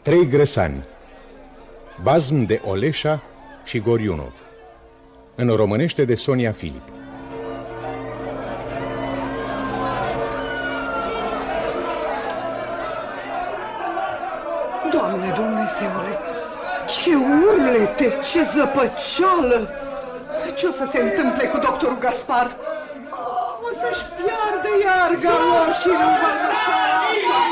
Trei grăsani, bazm de Oleșa și Goriunov. În românește de Sonia Filip. Doamne Dumnezeule, ce urlete, ce zăpăceală! Ce o să se întâmple cu doctorul Gaspar? O să-și piardă iar galoșii în învățătoarea asta.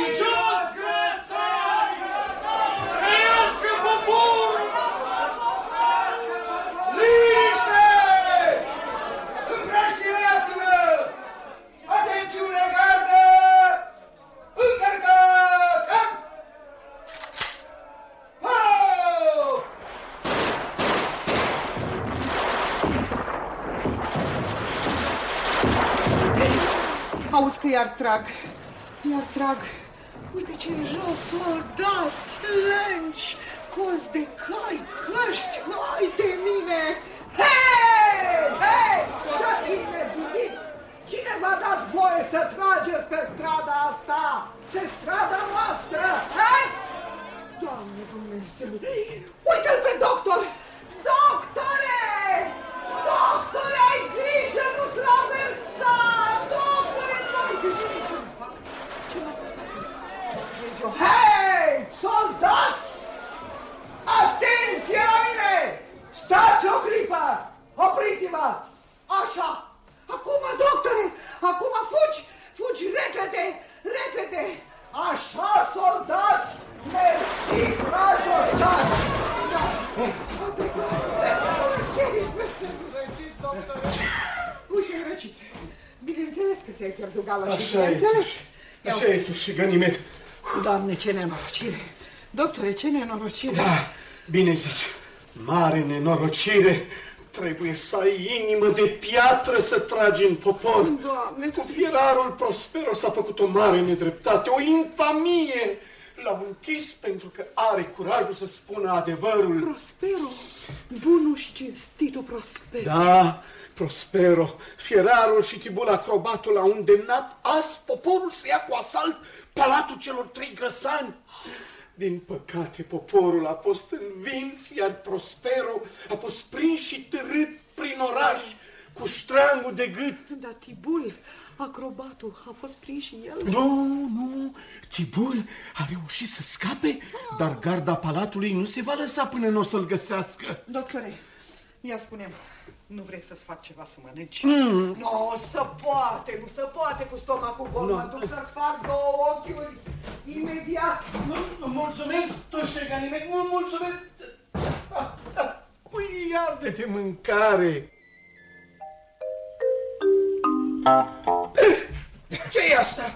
Auzi că iar trag. Uite ce e jos, soldați, lânci, cozi de cai, căști, hai de mine! Hei! Ce-ați nebunit? Cine v-a dat voie să trageți pe strada asta? Pe strada noastră? Hei? Doamne Dumnezeu! Uite-l pe doctor! Doctore! Doctore, ai grijă, nu traversa! Hei, soldați! Atenție la mine! Stați o clipă! Opriți-vă! Așa! Acum, doctore! Acum fugi repede! Repede! Așa, soldați! Mersi, dragi ostați! Uite, e răcit! Bineînțeles că ți-ai pierdut galoșii, bineînțeles! Așa e tu și ganimete. Doamne, ce nenorocire! Doctore, ce nenorocire! Da, bine zici, mare nenorocire. Trebuie să ai inimă de piatră să tragi în popor. Doamne, cu fierarul Prospero s-a făcut o mare nedreptate, o infamie. L-au închis pentru că are curajul să spună adevărul. Prospero, bunul și cinstitul Prospero. Da, Prospero, fierarul și Tibul acrobatul au îndemnat azi poporul să ia cu asalt palatul celor trei grăsani. Din păcate, poporul a fost învins, iar Prospero a fost prins și târât prin oraș cu ștrangul de gât. Dar Tibul, acrobatul, a fost prins și el? Nu, Tibul a reușit să scape, dar garda palatului nu se va lăsa până nu o să-l găsească. Doctore, ia spune-mi, nu vrei să-ți fac ceva să mănânci? Nu se poate cu stomacul gol. Mă duc să-ți fac două ochiuri imediat. Mulțumesc, Tușe Ganimede, mulțumesc. Cui arde de mâncare? Ce-i asta?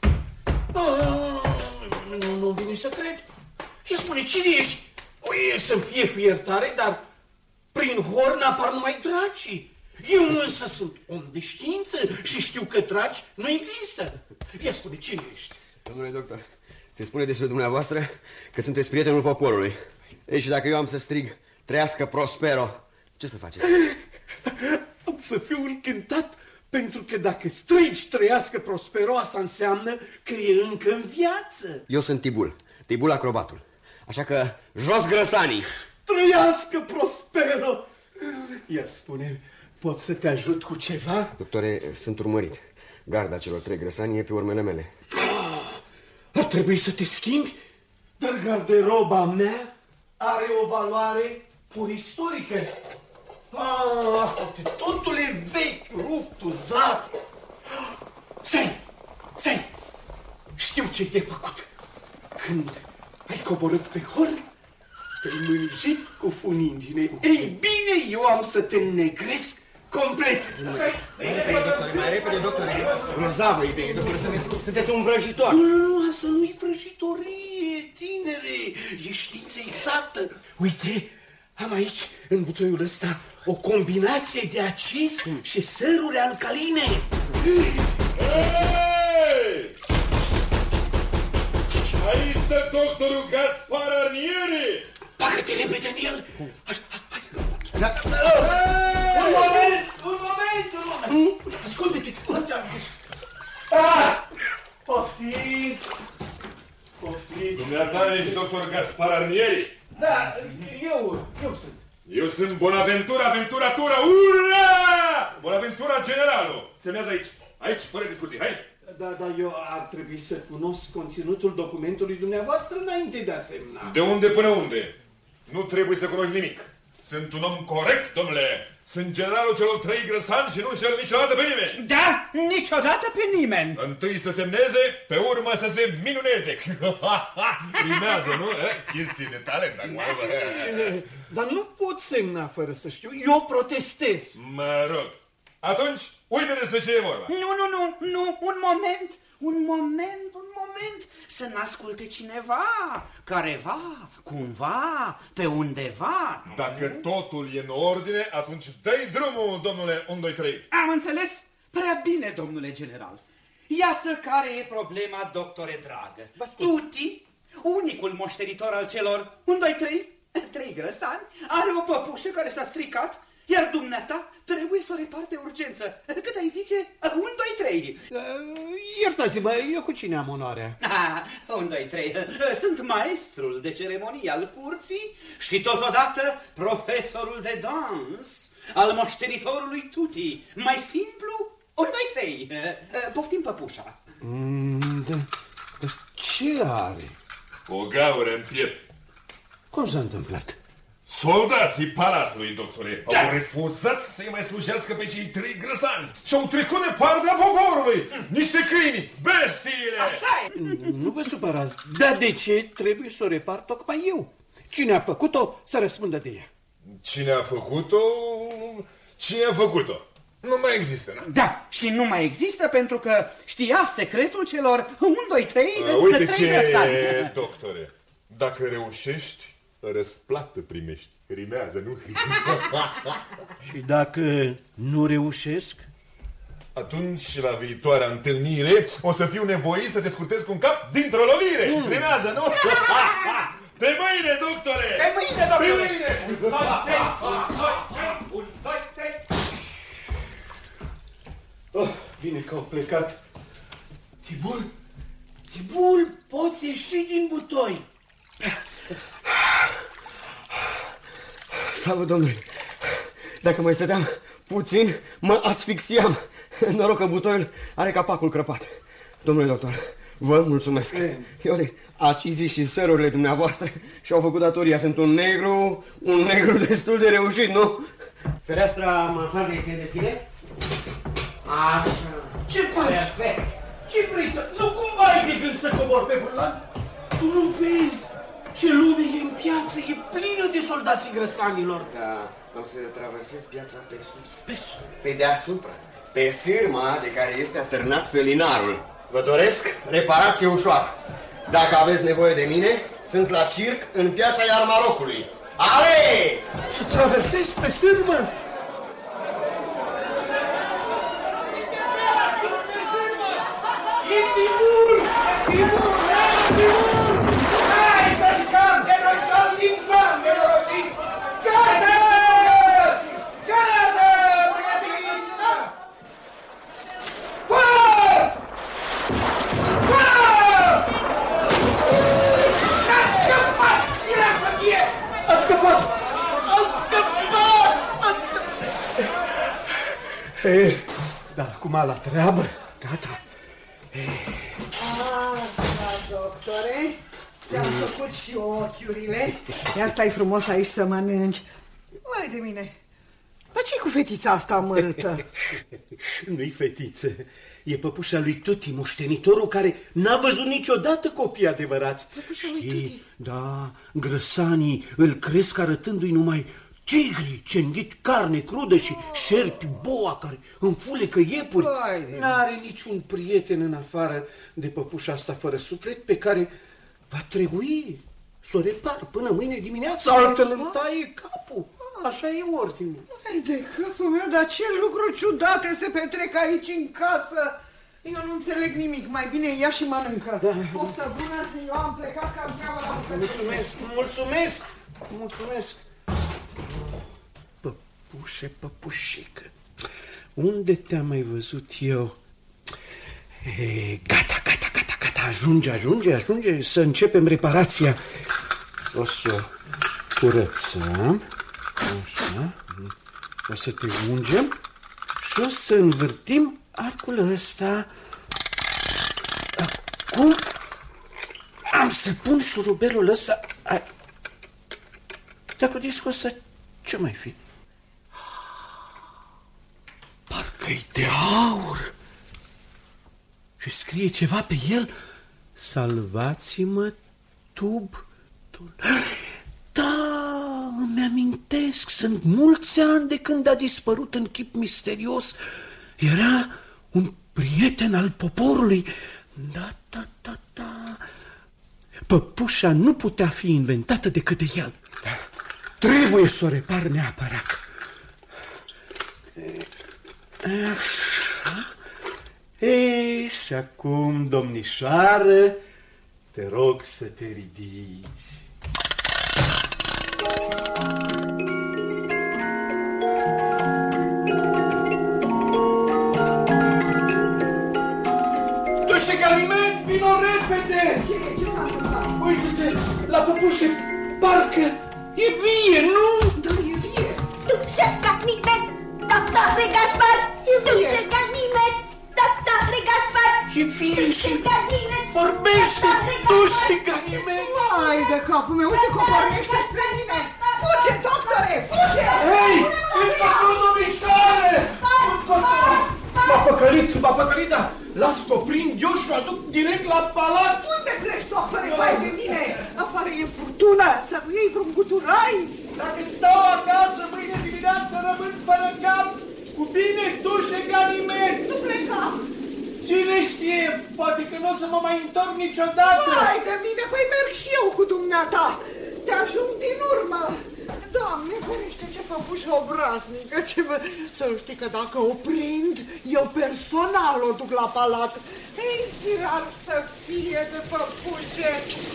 Nu vine să cred. Și spune, cine ești? O, să-mi fie cu iertare, dar prin horn apar numai dracii. Eu însă sunt om de știință și știu că draci nu există. Ia spune, cine ești? Domnule doctor, se spune despre dumneavoastră că sunteți prietenul poporului. Ei, și dacă eu am să strig, trăiască Prospero, ce să faceți? Am să fiu încântat, pentru că dacă strigi trăiască Prospero, asta înseamnă că e încă în viață. Eu sunt Tibul acrobatul. Așa că jos grăsanii! Trăiască Prospero! Ia spune, pot să te ajut cu ceva? Doctore, sunt urmărit. Garda celor trei grăsani e pe urmele mele. Ar trebui să te schimbi, dar garderoba mea are o valoare pur istorică. Totul e vechi, rupt, uzat. Stai! Știu ce-i de făcut. Când ai coborât pe horn, te-ai mânjit cu funingine. Ei bine, eu am să te negresc complet. Mai repede, doctore. Grozavă idee, doctore, sunteți un vrăjitor. Nu, asta nu-i vrăjitorie, tinere. E știință exactă. Uite, am aici, în butoiul ăsta, o combinație de acis și săruri alcaline. Aici stă doctorul Gaspar Arnieri! Bagă-te repede în el! Un moment! Ascultă-te! Poftiți! veniți. Dumneata ești doctor Gaspar Arnieri? Da, eu sunt. Eu sunt Bonaventura Venturatura. Ura! Bonaventura Generalul. Semnează aici. Aici, fără discuții. Hai! Da, eu ar trebui să cunosc conținutul documentului dumneavoastră înainte de a semna. De unde până unde? Nu trebuie să cunoști nimic. Sunt un om corect, domnule. Sunt generalul celor 3 grăsani și nu înșel niciodată pe nimeni. Da, niciodată pe nimeni. Întâi să semneze, pe urmă să se minuneze. Rimează, nu? Chestii de talent acum. Dar nu pot semna fără să știu. Eu protestez. Mă rog. Atunci, uite despre ce e vorba. Nu, un moment, să n-asculte cineva, careva, cumva, pe undeva. Dacă totul e în ordine, atunci dă-i drumul, domnule 1, 2, 3. Am înțeles? Prea bine, domnule general. Iată care e problema, doctore dragă. Tuti, unicul moștenitor al celor 1, 2, 3 grăsani, are o păpușă care s-a stricat, iar dumneata trebuie să o repari de urgență. Cât ai zice? 1, 2, 3. Iertați-mă, eu cu cine am onoarea? 1, 2, 3. Sunt maestrul de ceremonii al curții și totodată profesorul de dans al moștenitorului Tuti. Mai simplu? 1, 2, 3. Poftim păpușa. Ce are? O gaură în piept. Cum s-a întâmplat? Soldații palatului, doctore, au refuzat să-i mai slujească pe cei 3 grăsani și au trecut de partea poporului. Niște câini, bestiile! Așa e! Nu vă supărați, dar de ce trebuie să o repar tocmai eu? Cine a făcut-o să răspundă de ea? Cine a făcut-o? Cine a făcut-o? Nu mai există, nu? Da, și nu mai există pentru că știa secretul celor 1, 2, 3 Uite 3 ce, grăsani. doctore, dacă reușești, răsplată primești. Rimează, nu? Și dacă nu reușesc? Atunci, la viitoarea întâlnire, o să fiu nevoit să te scurtez cu un cap dintr-o lovire. Rimează, nu? Pe mâine, doctore! Pe mâine, doctore! Pe mâine! 1, 2, 3, 1, 2, 3. Bine că au plecat. Tibul, poți ieși din butoi. Slavă Domnului! Dacă mai stăteam puțin, mă asfixiam. Noroc că butoiul are capacul crăpat. Domnule doctor, vă mulțumesc. Iole, acizii și sărurile dumneavoastră și-au făcut datoria. Sunt un negru destul de reușit, nu? Fereastra mansardei se deschide? Așa. Ce faci? Perfect. Ce vrei să... Nu cumva ai de gând să cobor pe burlan? Tu nu vezi ce lume e în piață? E plină de soldații grăsanilor. Da, am să traversez piața pe sus. Pe deasupra. Pe sârma de care este atârnat felinarul. Vă doresc reparație ușoară. Dacă aveți nevoie de mine, sunt la circ în piața Iarmarocului. Ale! Să traversezi pe sârmă? Hai să scap de noi sau din bani, nenorocit! Gata! Gata! Mâine Fă! Fă! A scăpat! Era să fie! A scăpat! A scăpat! A scăpat! Da, acum la treabă. Gata. Așa, doctore, ți-am făcut și ochiurile. Ia stai frumos aici să mănânci. Vai de mine, dar ce-i cu fetița asta amărâtă? Nu-i fetiță, e păpușa lui Tuti, moștenitorul care n-a văzut niciodată copii adevărați. Știi, da, grăsanii îl cresc arătându-i numai tigri ce înghit carne crudă și șerpi boa care înfulecă iepuri. N-are niciun prieten în afară de păpușa asta fără suflet pe care va trebui să o repar până mâine dimineață, altfel îmi taie capul. Așa e ordinul. Hai de capul meu, dar ce lucruri ciudate se petrec aici în casă. Eu nu înțeleg nimic, mai bine ia și mănâncă. Da. Poftă bună, eu am plecat că am treabă la bucătărie. Mulțumesc. Păpușică, unde te-am mai văzut eu? Gata. Ajunge să începem reparația. O să curățăm. Așa. O să te ungem și o să învârtim arcul ăsta. Acum am să pun șurubelul ăsta. Dacă discul ăsta, ce mai fi? Parcă-i de aur. Și scrie ceva pe el. Salvați-mă, tub. Da, îmi amintesc. Sunt mulți ani de când a dispărut în chip misterios. Era un prieten al poporului. Da. Păpușa nu putea fi inventată decât de el. Trebuie să o repar neapărat. Așa. Ei, și acum, domnișoară, te rog să te ridici. Du-te, Ganimede, vino repede! Ce s-a întâmplat? Uite-te, la păpușe, parcă e vie, nu? Da, e vie. Du-se, Ganimede, doctore Gaspar! Du-se, Ganimede, doctore Gaspar! E vie și vorbește! Du-se, Ganimede! Hai de capul meu, uite că pornește spre mine. Fuge, doctore, fuge! Hei, îmi acolo, domnișoare! M-a păcălit, dar las că o prind eu și o aduc direct la palat. Unde pleci, doctore, vai de mine? Afară e furtună, să nu iei vreun guturai. Dacă stau acasă, mâine dimineață rămân fără cap. Cu bine, du-se, Ganimede! Nu pleca. Cine știe, poate că nu o să mă mai întorc niciodată. Vai de mine, păi merg și eu cu dumneata. Te ajung din urmă. Doamne, ferește, ce păpușă obraznică, Să știi că dacă o prind, eu personal o duc la palat. Ei, firar să fie de păpușe.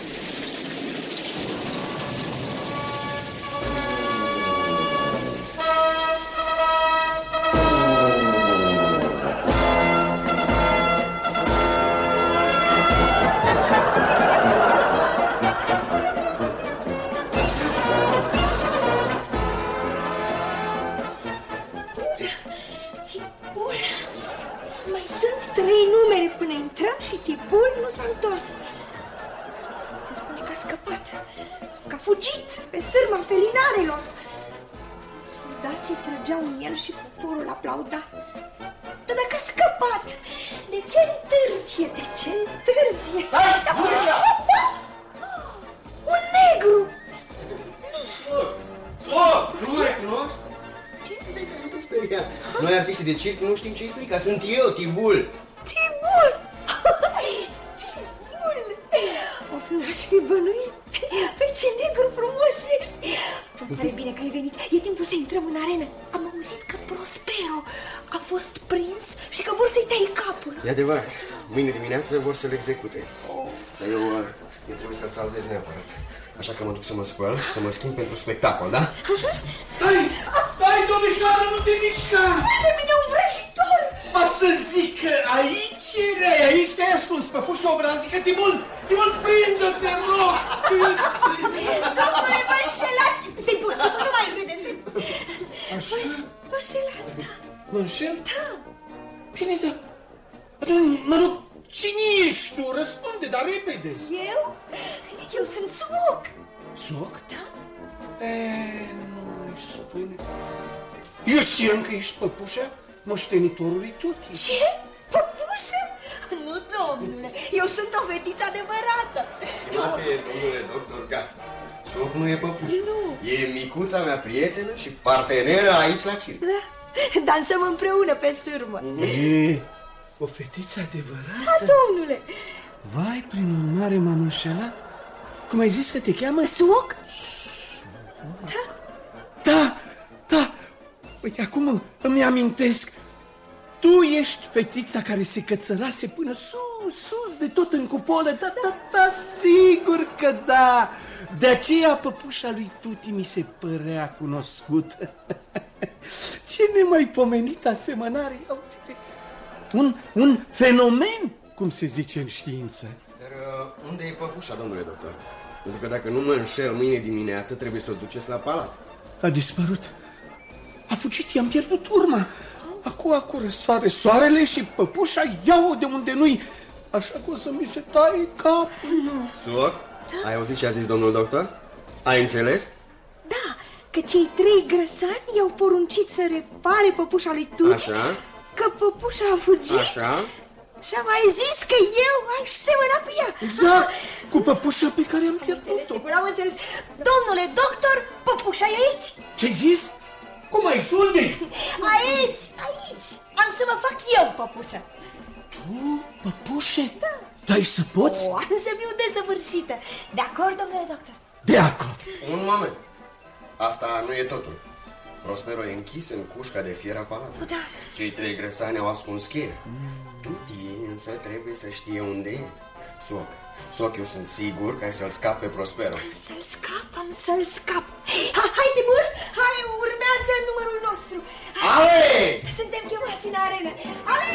Până intrăm și Tibul nu s-a întors. Se spune că a scăpat, că a fugit pe sârma felinarelor. Soldații trăgeau în el și poporul aplauda. Dar dacă a scăpat, de ce întârzie? De ce întârzie? Un negru! Nu mă recunosc? Ce stai să nu te speria? Noi artiștii de circ nu știm ce-i frica. Sunt eu, Tibul. Tibul! Tibul! Of, n-aș fi bănuit. Pe ce negru frumos ești! Îmi pare bine că ai venit. E timpul să intrăm în arenă. Am auzit că Prospero a fost prins și că vor să-i taie capul. E adevărat. Mâine dimineață vor să-l execute. Dar eu trebuie să-l salvez neapărat. Așa că mă duc să mă spăl și să mă schimb pentru spectacol, da? Stai, domnișoară, nu te mișca! De mine un vrăjitor! A să zic că aici erai, aici te-ai ascuns, păpușă obraznică, Tibul, prindă-te, rog! Domnule, vă înșelați! Tibul, nu mai credeți! Vă înșelați, da. Mă înșel? Da. Bine, dar, mă rog, cine ești tu? Răspunde, dar repede. Eu sunt Țuoc. Țuoc? Da. Nu-i spune. Eu știam că ești păpușa moștenitorului Tuti. Ce? Păpușă? Nu, domnule, eu sunt o fetiță adevărată. Stimate domnule doctor Gaspar, Țuoc nu e păpușă. Nu. E micuța mea prietenă și parteneră aici la circ. Da, dansăm împreună pe sârmă. E o fetiță adevărată? Da, domnule. Vai, prin urmare m-am înșelat. Cum ai zis că te cheamă? Țuoc? Da. Uite, acum îmi amintesc. Tu ești fetița care se cățărase până sus de tot în cupolă. Da, sigur că da. De aceea păpușa lui Tuti mi se părea cunoscută. Ce nemaipomenită asemănare. Un fenomen, cum se zice în știință. Da, Unde e păpușa, domnule doctor? Pentru că dacă nu mă înșel, mâine dimineață trebuie să o duceți la palat. A dispărut. A fugit, i-am pierdut urma. Acu răsare soarele și păpușa ia-o de unde nu-i. Așa că o să mi se taie capul. Suoc, ai auzit ce a zis domnul doctor? Ai înțeles? Da, că cei 3 grăsani i-au poruncit să repare păpușa lui Tuti. Așa. Că păpușa a fugit. Așa. Și a mai zis că eu aș semăna cu ea. Exact, cu păpușa pe care am pierdut-o. Am înțeles. Domnule doctor, păpușa e aici. Ce-ai zis? Cum ai? Unde? Aici. Am să mă fac eu păpușa. Tu, păpușe? Da. Dai să poți? Am să fiu desăvârșită. De acord, domnule doctor? De acord. Un moment. Asta nu e totul. Prospero e închis în cușca de fier a palatului. Da. Cei 3 grăsani au ascuns cheia. Tuti însă trebuie să știe unde e. Soc, eu sunt sigur că ai să-l scap pe Prospero. Am să-l scap. Hai, Tibur, hai, urmează numărul nostru. Ale! Suntem chemați în arenă. Ale!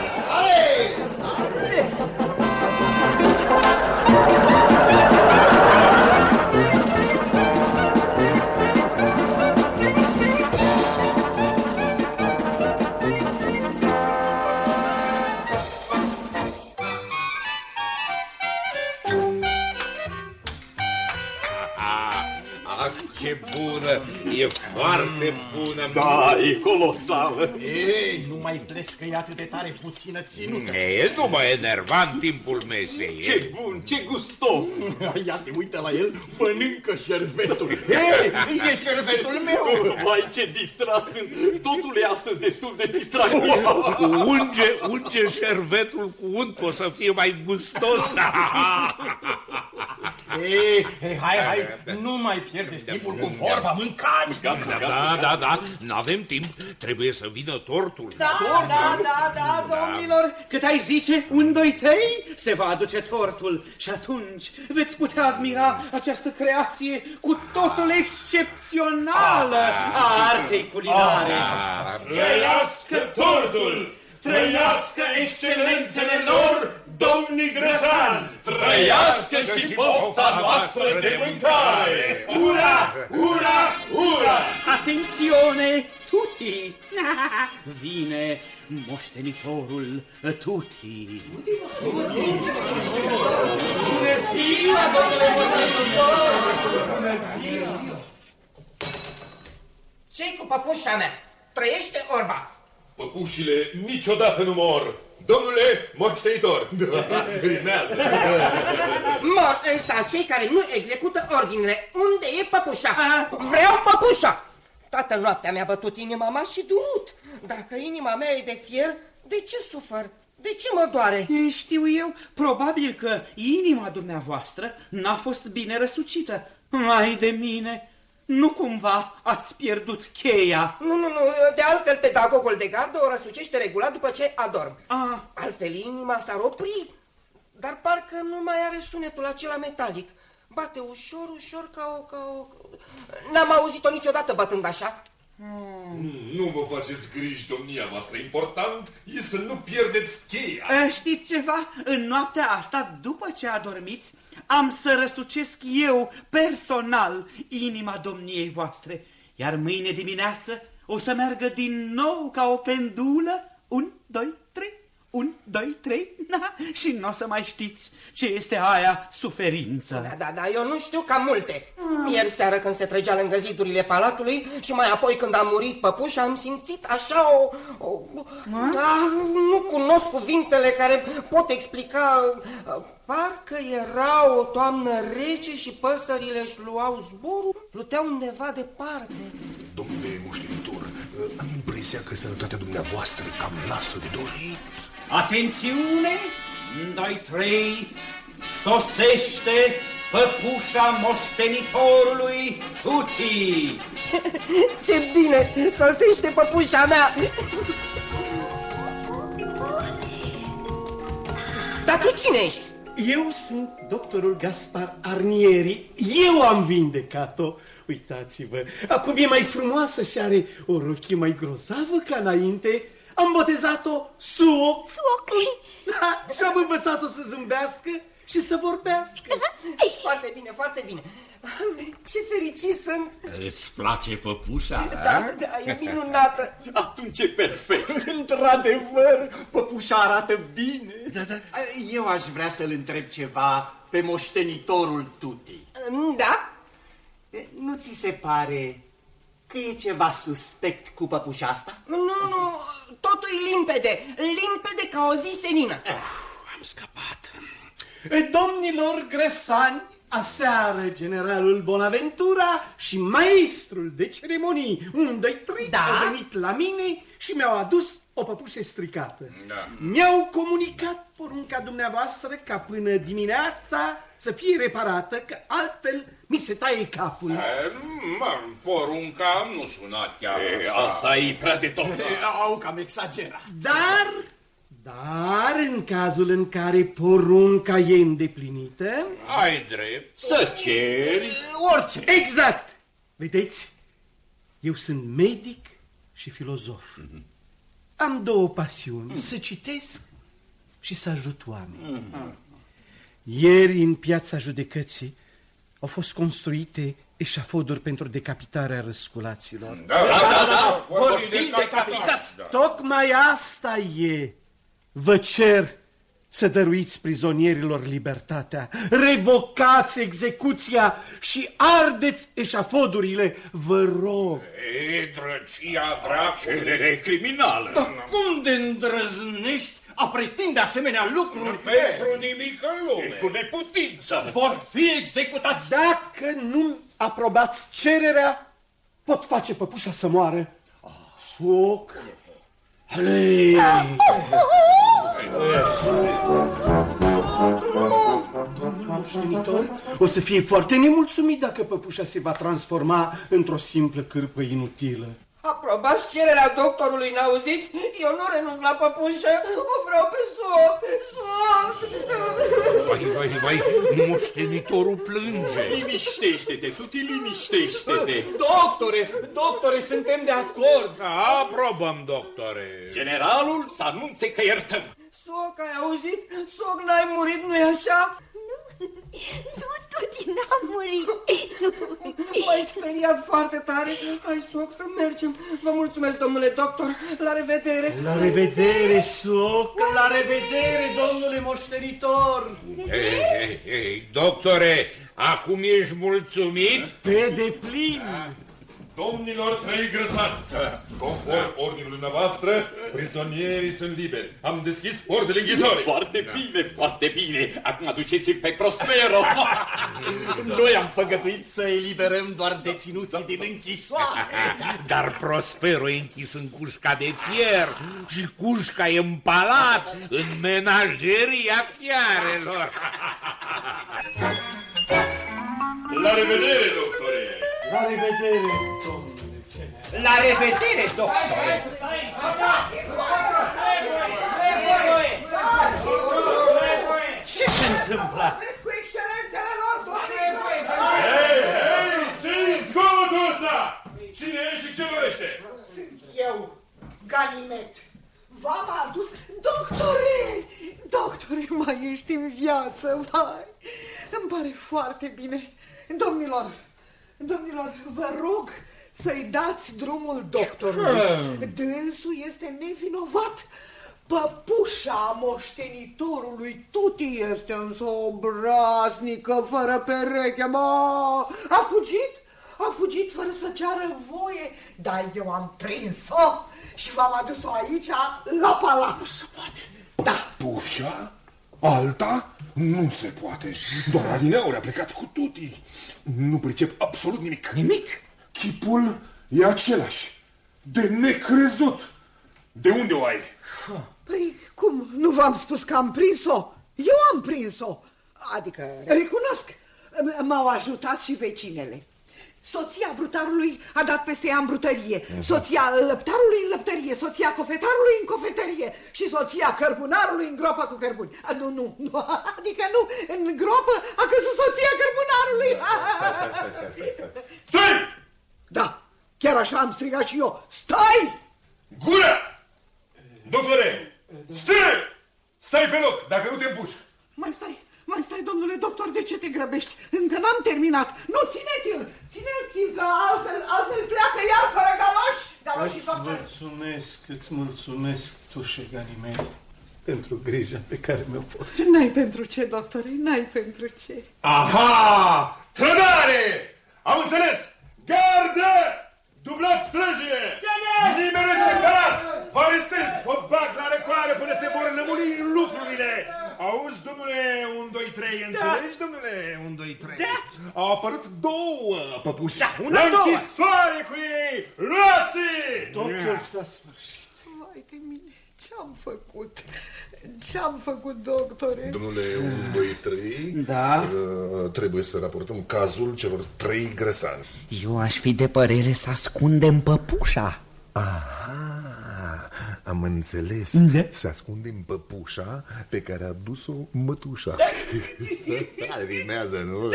Ce bună! E foarte bună! Da, e colosală! Ei, nu mai vezi că e atât de tare puțină ținută. Nu mă enerva în timpul mesei. Ce bun, ce gustos! Ia te uită la el, mănâncă șervetul. Ei, e șervetul meu! Vai, ce distras sunt! Totul e astăzi destul de distractiv. Unge șervetul cu unt, poate să fie mai gustos. Ei, hai, nu mai pierdeți timpul cu vorba, mâncați! Da, n-avem timp, trebuie să vină tortul. Da, domnilor, cât ai zice, 1, 2, 3, se va aduce tortul și atunci veți putea admira această creație cu totul excepțională a artei culinare. Trăiască tortul! Trăiască excelențele lor, domnii grăsani! Trăiască și pofta noastră de mâncare! Ura, ura, ura! Atențione, Tuti! Vine moștenitorul Tuti. Bună ziua, domnule moștenitor! Bună ziua! Ce-i cu păpușa mea? Trăiește orba? Păpușile niciodată nu mor! Domnule moștenitor! Grimează! Mor însă cei care nu execută ordinele. Unde e păpușa? Vreau păpușa! Toată noaptea mi-a bătut inima, m-a și durut. Dacă inima mea e de fier, de ce sufăr? De ce mă doare? Știu eu, probabil că inima dumneavoastră n-a fost bine răsucită. Mai de mine! Nu cumva ați pierdut cheia? Nu, de altfel pedagogul de gardă o răsucește regulat după ce adorm. Altfel inima s-ar opri, dar parcă nu mai are sunetul acela metalic. Bate ușor ca o... N-am auzit-o niciodată bătând așa. Nu vă faceți griji, domnia voastră. Important e să nu pierdeți cheia. Știți ceva? În noaptea asta, după ce adormiți, am să răsucesc eu personal inima domniei voastre. Iar mâine dimineață o să meargă din nou ca o pendulă. 1, 2, 3, 1, 2, 3, și nu o să mai știți ce este aia suferință. Da, eu nu știu cam multe. Ieri seară când se trăgea lângă zidurile palatului și mai apoi când a murit păpușa, am simțit așa nu cunosc cuvintele care pot explica. Parcă era o toamnă rece și păsările își luau zborul, pluteau undeva departe. Domnule moștenitor, am impresia că sănătatea dumneavoastră cam lasă de dorit. Atențiune! 2, 3, sosește păpușa moștenitorului Tuti! Ce bine! Sosește păpușa mea! Dar tu cine ești? Eu sunt doctorul Gaspar Arnieri. Eu am vindecat-o. Uitați-vă, acum e mai frumoasă și are o rochie mai grozavă ca înainte. am botezat-o Suoc. Suoc. Da, și am învățat-o să zâmbească și să vorbească. Foarte bine, foarte bine. Ce fericit sunt. Îți place păpușa? Da, e minunată. Atunci e perfect. Într-adevăr, păpușa arată bine. Da. Eu aș vrea să-l întreb ceva pe moștenitorul Tuti. Da? Nu ți se pare că e ceva suspect cu păpușa asta? Nu, totul e limpede ca o zi senină. Am scăpat. Domnilor grăsani, aseară generalul Bonaventura și maestrul de ceremonii 1, 2, 3 au venit la mine și mi-au adus o păpușă stricată. Da. Mi-au comunicat porunca dumneavoastră ca până dimineața să fie reparată, că altfel mi se taie capul. Porunca nu suna chiar așa. Asta e prea de tot. Au cam exagerat. Dar în cazul în care porunca e îndeplinită... Ai drept. Să ceri orice. Exact. Vedeți, eu sunt medic și filozof. Am două pasiuni, să citesc și să ajut oameni. Ieri, în Piața Judecății, au fost construite eșafoduri pentru decapitarea răsculaților. Da. Vor fi decapitați. Tocmai asta e. Vă cer să dăruiți prizonierilor libertatea, revocați execuția și ardeți eșafodurile, vă rog. Drăcia dracului. Criminală. Dar cum de îndrăznești a pretinde asemenea lucruri? Pentru nimic în lume. Cu neputință. Vor fi executați. Dacă nu aprobați cererea, pot face păpușa să moară. Suoc. Alei! Domnul moștenitor o să fie foarte nemulțumit dacă păpușa se va transforma într-o simplă cârpă inutilă. Aprobați cererea doctorului, n-auziți? Eu nu renunț la păpușă, o vreau pe Suoc. Vai, moștenitorul plânge. Liniștește-te, Tuti, liniștește-te. Doctore, suntem de acord. Aprobăm, doctore. Generalul să anunțe că iertăm. Suoc, ai auzit? Suoc, n-ai murit, nu-i așa? Tuti n-a murit. M-ai speriat foarte tare. Hai, Suoc, să mergem. Vă mulțumesc, domnule doctor. La revedere. La revedere, Suoc. La revedere, domnule moștenitor. Ei, doctore, acum ești mulțumit? Pe deplin. Domnilor trei grăsani, conform ordinului dumneavoastră, prizonierii sunt liberi. Am deschis porțile închisorii. Foarte bine. Acum aduceți-l pe Prospero. Noi am făgăduit să eliberăm doar deținuții din închisoare. Dar Prospero e închis în cușca de fier și cușca e în palat, în menageria fiarelor. La revedere, doctore. La revedere, domnule general. La revedere, doctore! Ce se întâmplă? Cu excelențele lor, domnule! Hei, ce-i zgomotul ăsta? Cine e și ce dorește? Sunt eu, Ganimet. V-am adus... Doctore, mai ești în viață, vai. Îmi pare foarte bine. Domnilor, vă rog să-i dați drumul doctorului. Dânsul este nevinovat. Păpușa moștenitorului Tuti este însă obraznică, fără pereche. A fugit fără să ceară voie, dar eu am prins-o și v-am adus-o aici, la palat. Nu se poate. Da. Păpușa? Alta? Nu se poate. Doar adineauri a plecat cu Tuti. Nu pricep absolut nimic. Nimic? Chipul e același. De necrezut. De unde o ai? Păi, cum? Nu v-am spus că am prins-o? Eu am prins-o. Adică, recunosc, m-au ajutat și vecinele. Soția brutarului a dat peste ea în brutărie, soția lăptarului în lăptărie, soția cofetarului în cofetărie și soția cărbunarului în groapă cu cărbuni. Nu, adică nu, în groapă a căzut soția cărbunarului. Stai! Da, chiar așa am strigat și eu. Stai! Gura! Doctore! Stai pe loc, dacă nu te împuși. Mai stai, domnule doctor, de ce te grăbești? Încă n-am terminat. Nu, țineți-l, că altfel pleacă iar fără galoși. Îți mulțumesc, tușe Ganimede, pentru grija pe care mi-o porți. N-ai pentru ce, doctore, n-ai pentru ce. Aha! Trădare! Am înțeles! Gardă! Dublat străjie! Nimeni nu este carat! Vă arestez! Vă bag la răcoare până se vor lămuri lucrurile! Auzi, domnule, 1, 2, 3, înțelegi, domnule? 1, 2, 3. Da. Au apărut 2 păpuși. Da, la închisoare cu ei! Luați-i! Totul s-a sfârșit. Vai de mine, ce-am făcut? Ce-am făcut, doctore? Domnule, 1, 2, 3. Da? Trebuie să raportăm cazul celor 3 grăsani. Eu aș fi de părere să ascundem păpușa. Aha, am înțeles. Să ascundem păpușa pe care a dus-o mătușa. Rimează, nu?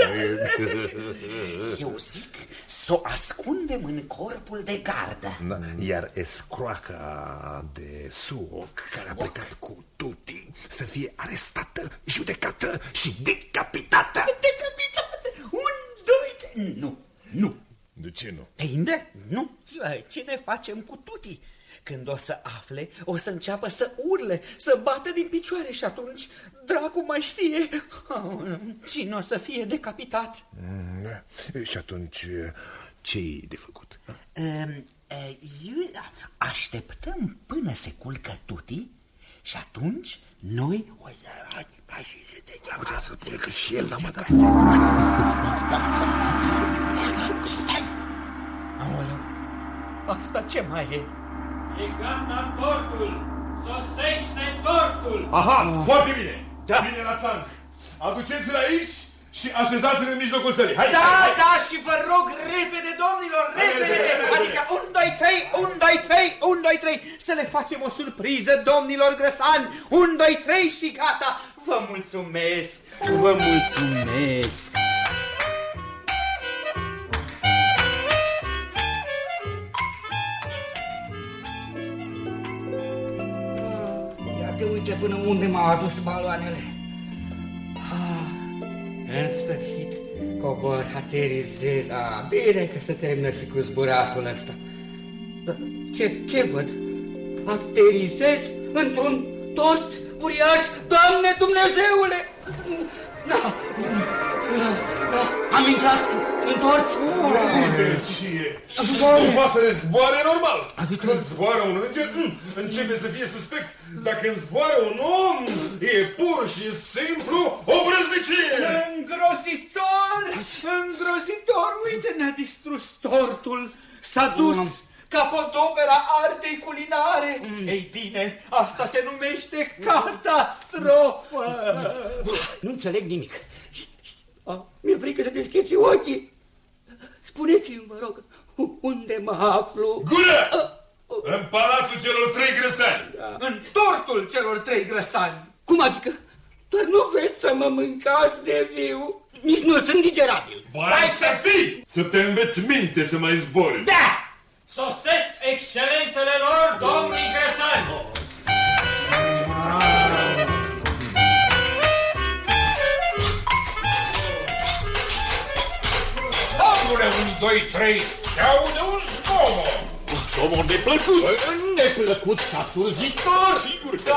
Eu zic să o ascundem în corpul de gardă. Da, iar escroaca de suoc care a plecat cu Tuti să fie arestată, judecată și decapitată. Decapitată! 1, 2, 3... Nu. De ce nu? Ei, nu. Ce ne facem cu Tuti? Când o să afle, o să înceapă să urle, să bată din picioare și atunci, dracu mai știe, cine o să fie decapitat. Și atunci, ce-i de făcut? Așteptăm până se culcă Tuti și atunci noi o să... Putea să spune că și el l-a mătat. Stai! Aoleu, asta ce mai e? E gata tortul! Sosește tortul! Aha, foarte bine! Bine la țanc! Aduceți-l aici și așezați-l în mijlocul sării. Hai! Da, și vă rog, repede, domnilor, repede! Adică 1, 2, 3, 1, 2, 3, 1, 2, 3, să le facem o surpriză, domnilor grăsani! 1, 2, 3 și gata! Vă mulțumesc! Vă mulțumesc! Iată, uite până unde m-au adus baloanele. În sfârșit, cobor, aterizez. Bine că se termină și cu zburatul ăsta. Dar ce văd? Aterizez într-un tort uriaș, Doamne Dumnezeule! Am intrat în tort. Nu poate să ne zboare normal. Când zboară un înger, începe să fie suspect. Dar când zboară un om, e pur și simplu o brăznicie. Îngrozitor, uite, ne-a distrus tortul. S-a dus capodopera artei culinare. Ei bine, asta se numește catastrofă. Nu înțeleg nimic. Mi-e frică să deschizi ochii. Spuneți-mi, vă rog, unde mă aflu? Gură! În palatul celor 3 grăsani. În tortul celor 3 grăsani. Cum adică? Doar nu vreți să mă mâncați de viu? Nici nu sunt digerabil. Hai să fii! Să te înveți minte să mai zbori. Da! Sosesc excelențele lor, domnii grăsani! Domnule, 1, 2, 3, se aude un zgomot! Un zgomot neplăcut! Neplăcut și asurzitor! Sigur că...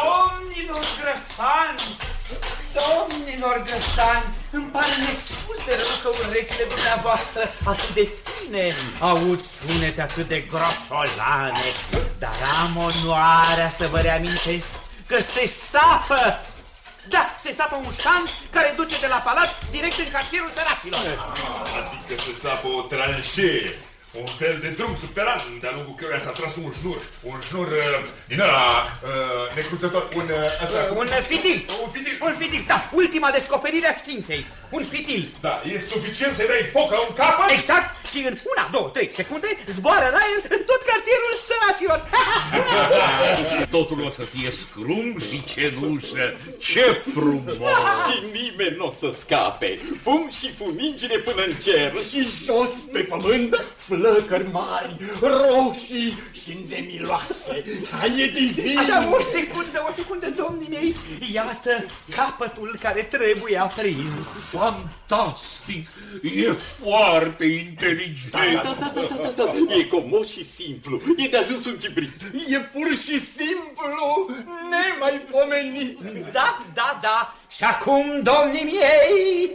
Domnilor grăsani, îmi pare nespus de rău că urechile dumneavoastră atât de fine aud sunete atât de grosolane, dar am onoarea să vă reamintesc că se sapă! Da, se sapă un șant care duce de la palat direct în cartierul săracilor. Adică se sapă o tranșee, un fel de drum subteran de-a lungul căruia s-a tras un șnur din ăla necruțător, un fitil. Un fitil, da, ultima descoperire a științei, un fitil. Da, e suficient să-i dai foc la un capăt? Exact, și în 1, 2, 3 secunde zboară în aer în tot cartierul săracilor. Totul o să fie scrum și cenușă. Ce frumos! Și nimeni nu o să scape. Fum și fumingine până în cer. Și jos pe pământ flăcări mari, roșii și îndemiloase. E divin! Da, o secundă, domnii mei. Iată capătul care trebuie aprins. Fantastic! E foarte inteligent. Da. E comod și simplu. E de ajuns un chibrit. E pur și simplu nemaipomenit. Da. Și acum, domnii mei,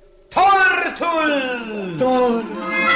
tortul!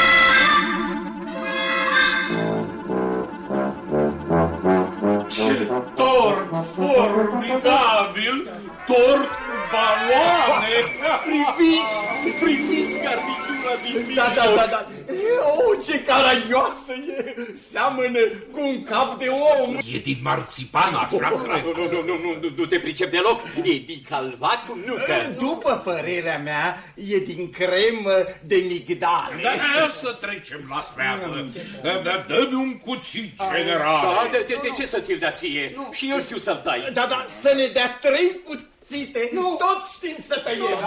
Ce tort formidabil! Tort cu baloane! Priviți garnitura din mijloc! Da. Ce caragioasă e! Seamănă cu un cap de om! E din marțipan, așa cred. Nu te pricep deloc. E din calvat cu nucă. După părerea mea, e din cremă de migdale. Da, să trecem la treabă. Dă-mi un cuțit, general. De ce să ți-l dea ție? Și eu știu să-l dai. Da, să ne dea 3 cuțite. Toți știm să tăiem.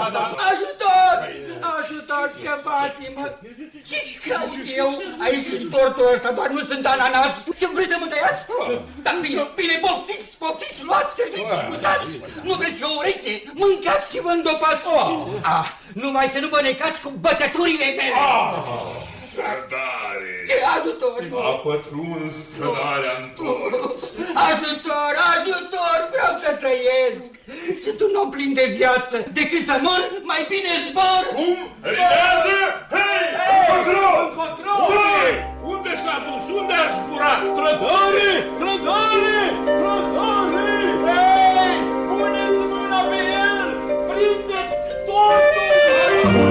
Ajutor, scăpați-mă! Ce caut eu aici în tortul ăsta? Doar nu sunt ananas. Ce vreți să mă tăiați? Dar bine, poftiți, luați, serviți, gustați. Nu vreți o ureche? Mâncați și vă îndopați. Numai să nu vă necați cu bătăturile mele. Trădare! Ce ajutor! A pătruns trădarea în tort. Ajutor! Vreau să trăiesc! Sunt un om plin de viață. Decât să mor, mai bine zbor! Cum? Ridează! Hei! Încotro! Unde s-a dus? Unde a zburat? Trădare! Hei! Puneți mâna pe el! Prindeți tortul!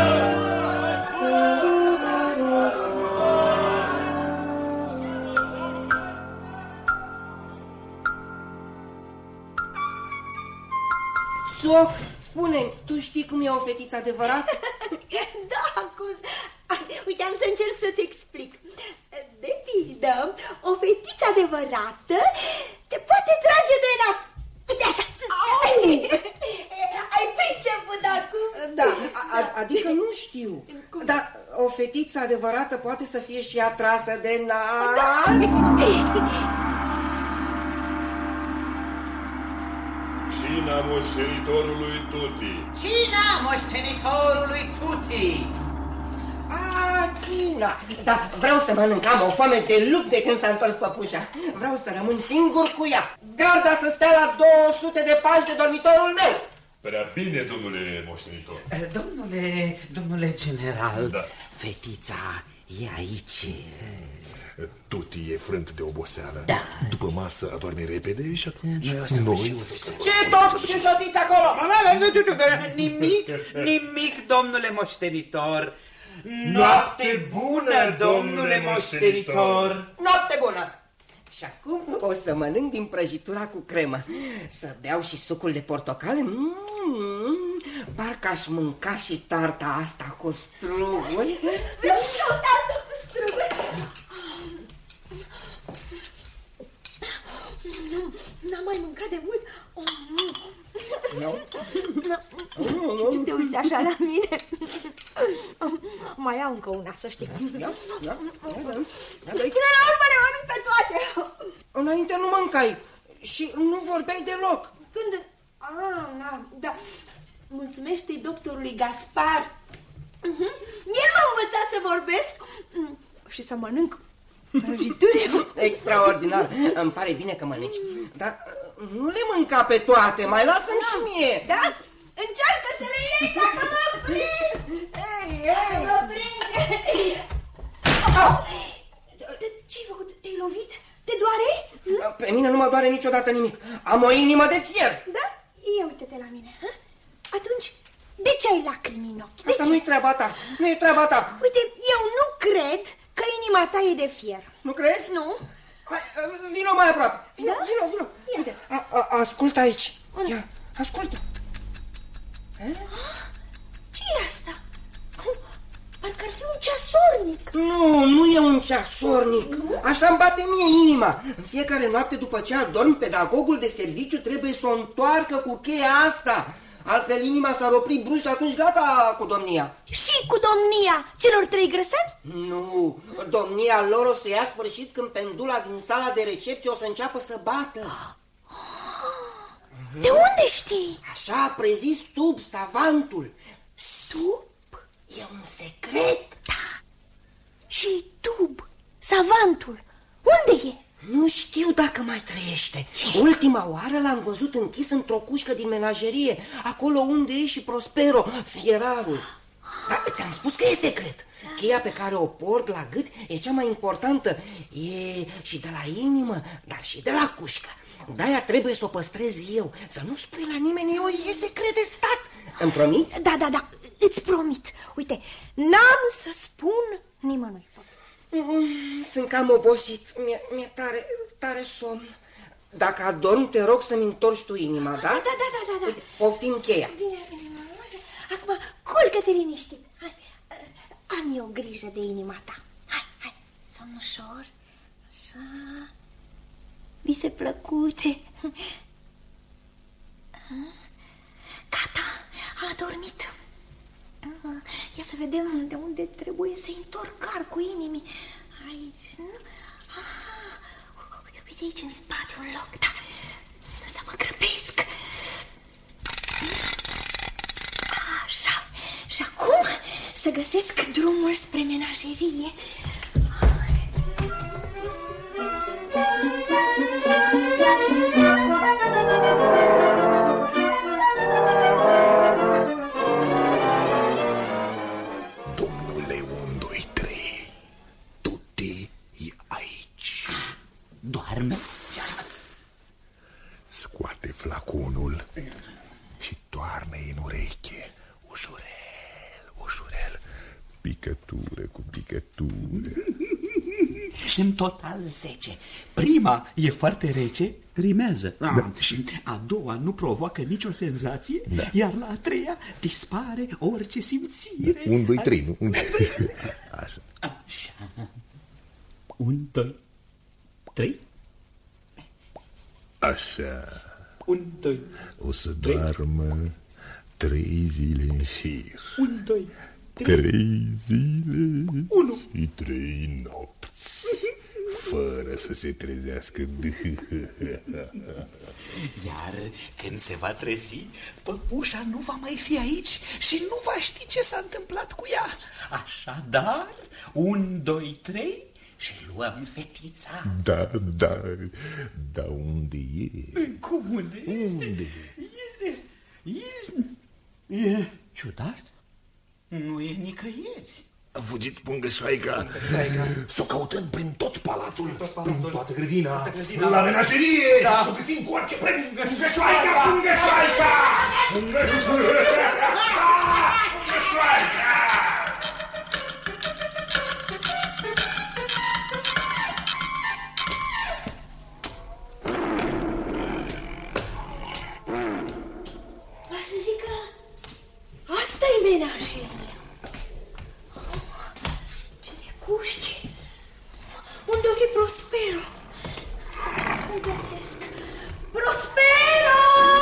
Soc, spune-mi, tu știi cum e o fetiță adevărată? Da, Cuz. Uite, am să încerc să-ți explic. De pildă, o fetiță adevărată te poate trage de nas. Uite așa. Ai priceput acum? Da, adică nu știu. Dar o fetiță adevărată poate să fie și atrasă de nas? Da. Cina moștenitorului Tuti. Cina moștenitorului Tuti. Cina. Da, vreau să mănânc, am o foame de lup de când s-a întors păpușa. Vreau să rămân singur cu ea. Garda să stea la 200 de pași de dormitorul meu. Prea bine, domnule moștenitor. Domnule general, da. Fetița e aici. Tuti e frânt de oboseală. Da. După masă adorme repede și atunci noi o să... Ce toți șotiți acolo? Nimic, domnule moștenitor. Noapte bună, domnule moștenitor. Noapte bună. Și acum o să mănânc din prăjitura cu cremă. Să beau și sucul de portocale. Parcă aș mânca și tarta asta cu struguri. Vreau și o tartă cu struguri. N-am mai mâncat de mult. Ce te uiți așa la mine? Mai au încă una, să știi. Până la urmă le mănânc pe toate. Înainte nu mâncai și nu vorbeai deloc. Când? Da. Mulțumește doctorului Gaspar. El m-a învățat să vorbesc și să mănânc prăjituri. Extraordinar. Îmi pare bine că mănânci. Dar nu le mânca pe toate, mai lasă-mi și mie. Da? Încearcă să le iei dacă mă prind. Ei, mă prinde. Ce-ai făcut? Te-ai lovit? Te doare? Pe mine nu mă doare niciodată nimic. Am o inimă de fier. Da? Ia uite-te la mine. Atunci, de ce ai lacrimi în ochi? Asta nu-i treaba ta. Nu e treaba ta. Uite, eu nu cred că inima ta e de fier. Nu crezi? Nu. Hai, vino mai aproape. Vino. Uite, ascultă aici. Ia, ascultă. Ce e asta? Parcă ar fi un ceasornic. ceasornic. Nu e un ceasornic. Așa îmi bate mie inima. În fiecare noapte după ce adorm, pedagogul de serviciu trebuie să o întoarcă cu cheia asta. Altfel inima s-ar opri brusc și atunci gata cu domnia. Și cu domnia celor 3 grăsani? Nu, domnia lor o să ia sfârșit când pendula din sala de recepție o să înceapă să bată. De unde știi? Așa a prezis Tub, savantul. Tub? E un secret. Da. Și Tub, savantul, unde e? Nu știu dacă mai trăiește. Ce? Ultima oară l-am văzut închis într-o cușcă din menagerie, acolo unde e și Prospero, fierarul. Dar ți-am spus că e secret. Cheia pe care o port la gât e cea mai importantă. E și de la inimă, dar și de la cușcă. De-aia trebuie să o păstrez eu. Să nu spui la nimeni, e secret de stat. Îmi promiți? Da, îți promit. Uite, n-am să spun nimănui. Sunt cam obosit. Mi-e tare somn. Dacă adorm, te rog să-mi întorci tu inima, da? Da. Uite, poftim cheia. Bine. Acum, culcă-te liniștit. Hai. Am eu grijă de inima ta. Hai, somn ușor. Așa. Vise plăcute. Gata, a adormit. Ia să vedem de unde trebuie să-i întorc carcul inimii. Aici, nu? Uite aici, în spate, un loc, da. Să mă grăbesc. Așa. Și acum să găsesc drumul spre menagerie. Domnule 1, 2, 3, Tuti e aici. Doarme? Scoate flaconul și toarnă-i în ureche. Ușurel, picătură cu picătură. Și în total 10. Prima e foarte rece, rimează. Și a doua nu provoacă nicio senzație, iar la a treia dispare orice simțire. 1, 2, 3, nu? Așa. 1, 2, 3. Așa. 1, 2, o să doarmă 3 zile în șir. 1, 2, 3 zile 1 și 3 nopți, fără să se trezească. Iar când se va trezi, păpușa nu va mai fi aici și nu va ști ce s-a întâmplat cu ea. Așadar, 1, 2, 3 și luăm fetița. Da, unde e? Cum unde este? E ciudat. Nu e nicăieri. A fugit pungășoaica. S-o căutăm prin tot palatul, prin toată grădina, la menagerie. S-o găsim cu orice preț. Pungășoaica! Va să zic că asta-i menagerie. Cuști. Unde-o fi Prospero? Să încerc să-l găsesc. Prospero!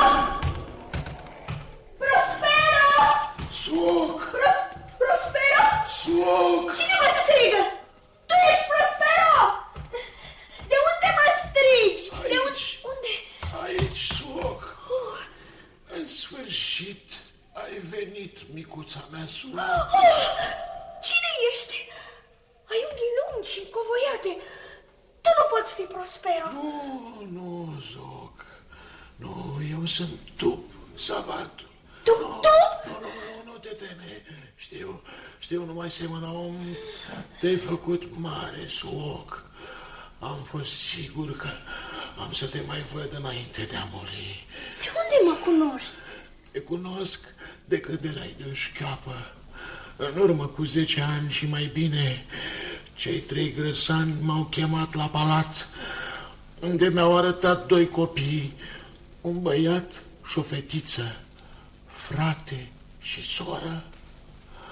Prospero! Soc! Prospero! Soc! Cine mă strigă? Tu ești Prospero! De unde mă strigi? Unde? Aici, Soc. În sfârșit ai venit, micuța mea, Soc. Cine ești? Ai unghii lungi și încovoiate. Tu nu poți fi Prospero. Nu, Soc. Nu, eu sunt Tub, savantul. Tu? Nu te teme. Știu, nu mai semănă om. Te-ai făcut mare, Soc. Am fost sigur că am să te mai văd înainte de a muri. De unde mă cunoști? Te cunosc de când erai de o șchioapă. În urmă cu 10 ani și mai bine, cei 3 grăsani m-au chemat la palat, unde mi-au arătat 2 copii, un băiat și o fetiță, frate și soră.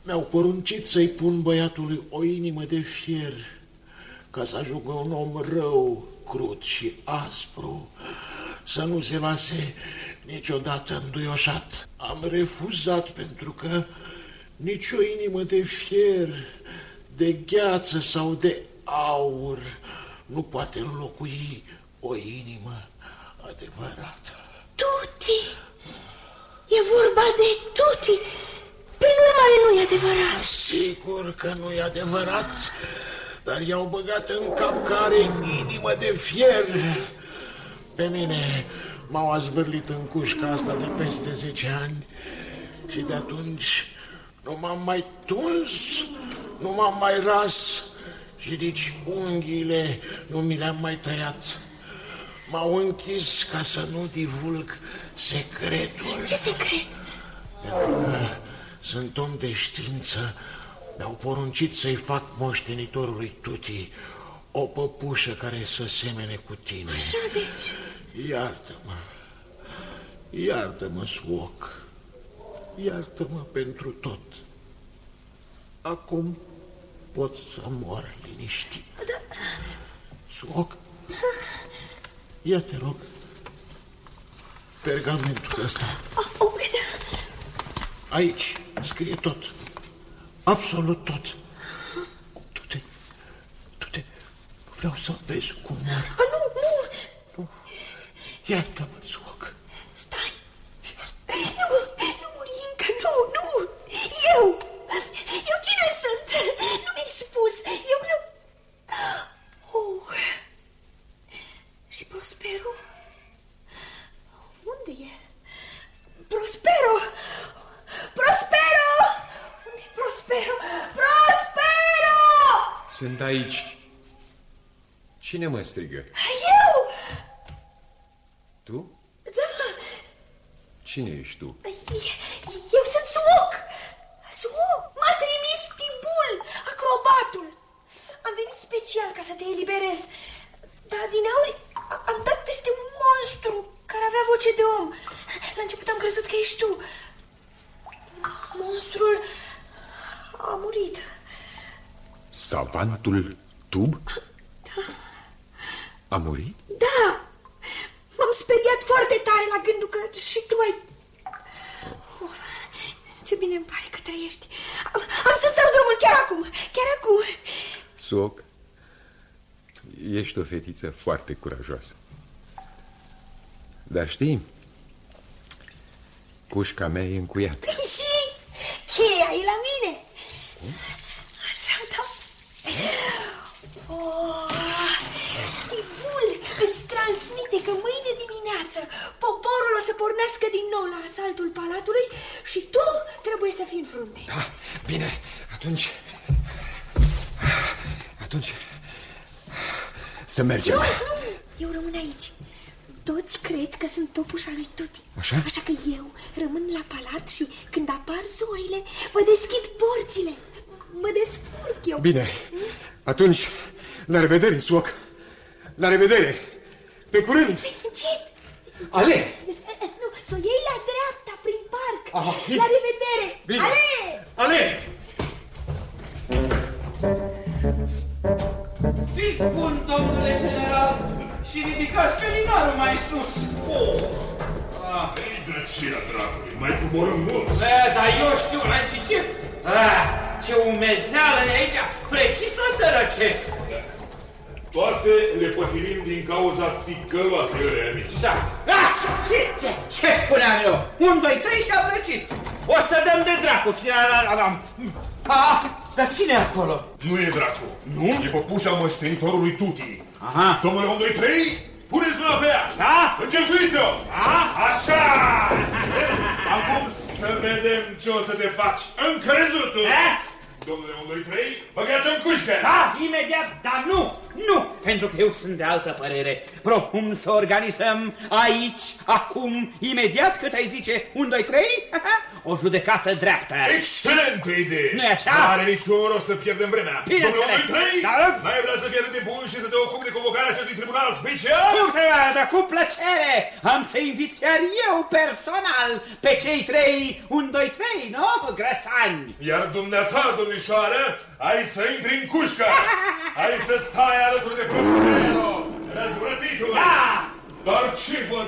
Mi-au poruncit să-i pun băiatului o inimă de fier, ca să ajungă un om rău, crud și aspru, să nu se lase niciodată înduioșat. Am refuzat pentru că nicio inimă de fier, de gheață sau de aur nu poate înlocui o inimă adevărată. Tuti! E vorba de Tuti! Prin urmare nu e adevărat. Sigur că nu e adevărat, dar i-au băgat în cap că are inimă de fier. Pe mine m-au azvârlit în cușca asta de peste 10 ani și de atunci nu m-am mai tuns, nu m-am mai ras și nici unghiile nu mi le-am mai tăiat. M-au închis ca să nu divulg secretul. Ce secret? Pentru că sunt om de știință, mi-au poruncit să-i fac moștenitorului Tuti o păpușă care să semene cu tine. Așa deci? Iartă-mă, iartă-mă, suoc, iartă-mă pentru tot. Acum pot să mor liniștit. Da. Suoc, ia te rog pergamentul ăsta. Aici scrie tot, absolut tot. Du-te, vreau să vezi cum mor. Nu. Iartă-mă, suoc. Stai. Nu muri încă, nu. Eu cine sunt? Nu mi-ai spus. Eu nu... Și Prospero? Unde e? Prospero! Unde-i Prospero? Prospero! Sunt aici. Cine mă strigă? Eu! Tu? Da. Cine ești tu? Eu sunt Suoc. M-a trimis Tibul, acrobatul. Am venit special ca să te eliberez. Dar dineauri am dat peste un monstru care avea voce de om. La început am crezut că ești tu. Monstrul a murit. Savantul Tub? Da. A murit? Da. M-am speriat foarte tare la gândul că și tu ai... Ce bine îmi pare că trăiești. Am să-ți dau drumul chiar acum. Suoc, ești o fetiță foarte curajoasă. Dar știi, cușca mea e încuiată. Și cheia e la mine. Așa, da. Tibul îți transmite că mâine dimineață poporul o să pornească din nou la asaltul palatului și tu trebuie să fii în frunte. Da, bine, atunci să mergem. Nu, eu rămân aici. Toți cred că sunt păpușa lui Tuti. Așa? Așa că eu rămân la palat și când apar zorile, vă deschid porțile. Mă descurc eu. Bine, atunci, la revedere, Suoc. La revedere. Pe curând. Încet. Ale! Nu, să o iei la dreapta, prin parc. Aha, la revedere. Bine. Ale! Fiți bun, domnule general, și ridicați felinarul mai sus. Ei, drăcia dracului, mai coborâm mult. Dar eu știu, și ce? Ce umezeală e aici, precis o să răcesc. Toate le pătirim din cauza ticăloasei ălea mici. Da. Ce spuneam eu? 1, 2, 3 și am răcit. O să dăm de dracu. Dar cine e acolo? Nu e dracu. Nu? E păpușa moștenitorului Tuti. Aha. Domnule 1, 2, 3, puneți mâna pe ea. Da? Încercuiți-o. Așa. Acum să vedem ce o să te faci. Încrezutul. Domnule 1, 2, 3, băgați în cușcă! Da, imediat, dar nu, pentru că eu sunt de altă părere. Propun să organizăm aici, acum, imediat, cât ai zice, 1, 2, 3, o judecată dreaptă. Excelentă idee! Nu-i așa? Nu are niciun rost să pierdem vremea. Bineînțeles. Domnule 1, 2, 3, n-ai vrea să pierdem timpul și să te ocupi de convocarea acestui tribunal special? Cum trebuie, dar cu plăcere! Am să invit chiar eu personal pe cei 3, 1, 2, 3, nu? Grăsani! Iar dumneata, domnișoară, ai să intri în cușcă! Ai să stai alături de Prospero, răzvrătitul! Da! Dar ce văd?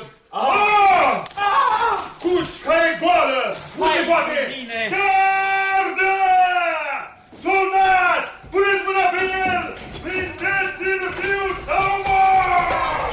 Cușca e goală! Nu se poate! Gardă! Soldați! Puneți mâna pe el! Prindeți-l viu sau mor!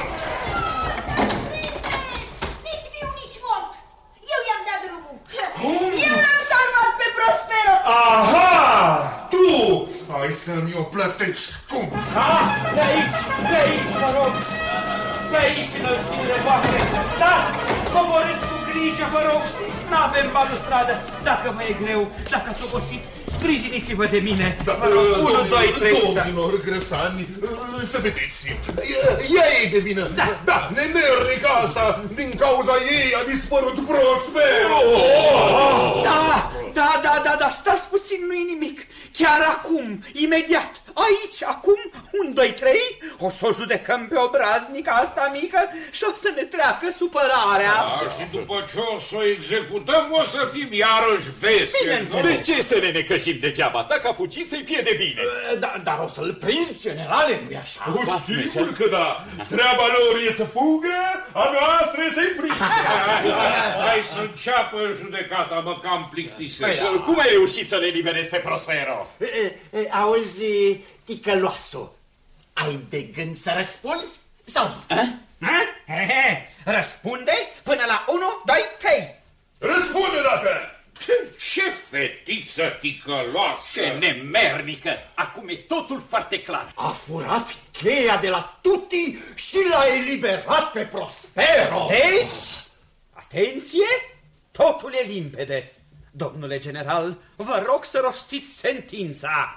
Nici viu, nici mort! Eu i-am dat drumul! Cum? Eu l-am salvat pe Prospero! Aha! Tu! Ai să-mi o plătești scump! De aici, vă rog! De aici, înălțimile voastre! Stați! Coborâți cu grijă, vă rog! Știți, n-avem balustradă! Dacă vă e greu, dacă ați obosit, sprijiniți-vă de mine! Vă rog, 1, 2, 3... Domnilor Grăsani, să vedeți! Ea e de vină! Da, nemernica asta! Din cauza ei a dispărut Prospero! Da, stați puțin, nu-i nimic. Chiar acum, imediat, aici, acum, 1, 2, 3, o să o judecăm pe obraznica asta mică și o să ne treacă supărarea. Da, și după ce o să o executăm, o să fim iarăși veseli. Bineînțeles. De ce să ne necăjim degeaba? Dacă a fugit, să-i fie de bine. Dar o să-l prinzi, generale, nu-i așa? Sigur că da. Treaba lor e să fugă, a noastră e să-i prindă. Hai să înceapă judecata, mă cam plictisesc. Cum ai reușit să le liberezi pe Prospero? Auzi, ticăloaso, ai de gând să răspunzi sau nu? Răspunde până la 1, 2, 3. Răspunde dată! Ce fetiță ticăloasă! Ce nemernică! Acum e totul foarte clar. A furat cheia de la Tutti și l-a eliberat pe Prospero! Deci, atenție, totul e limpede. Domnule general, vă rog să rostiți sentința.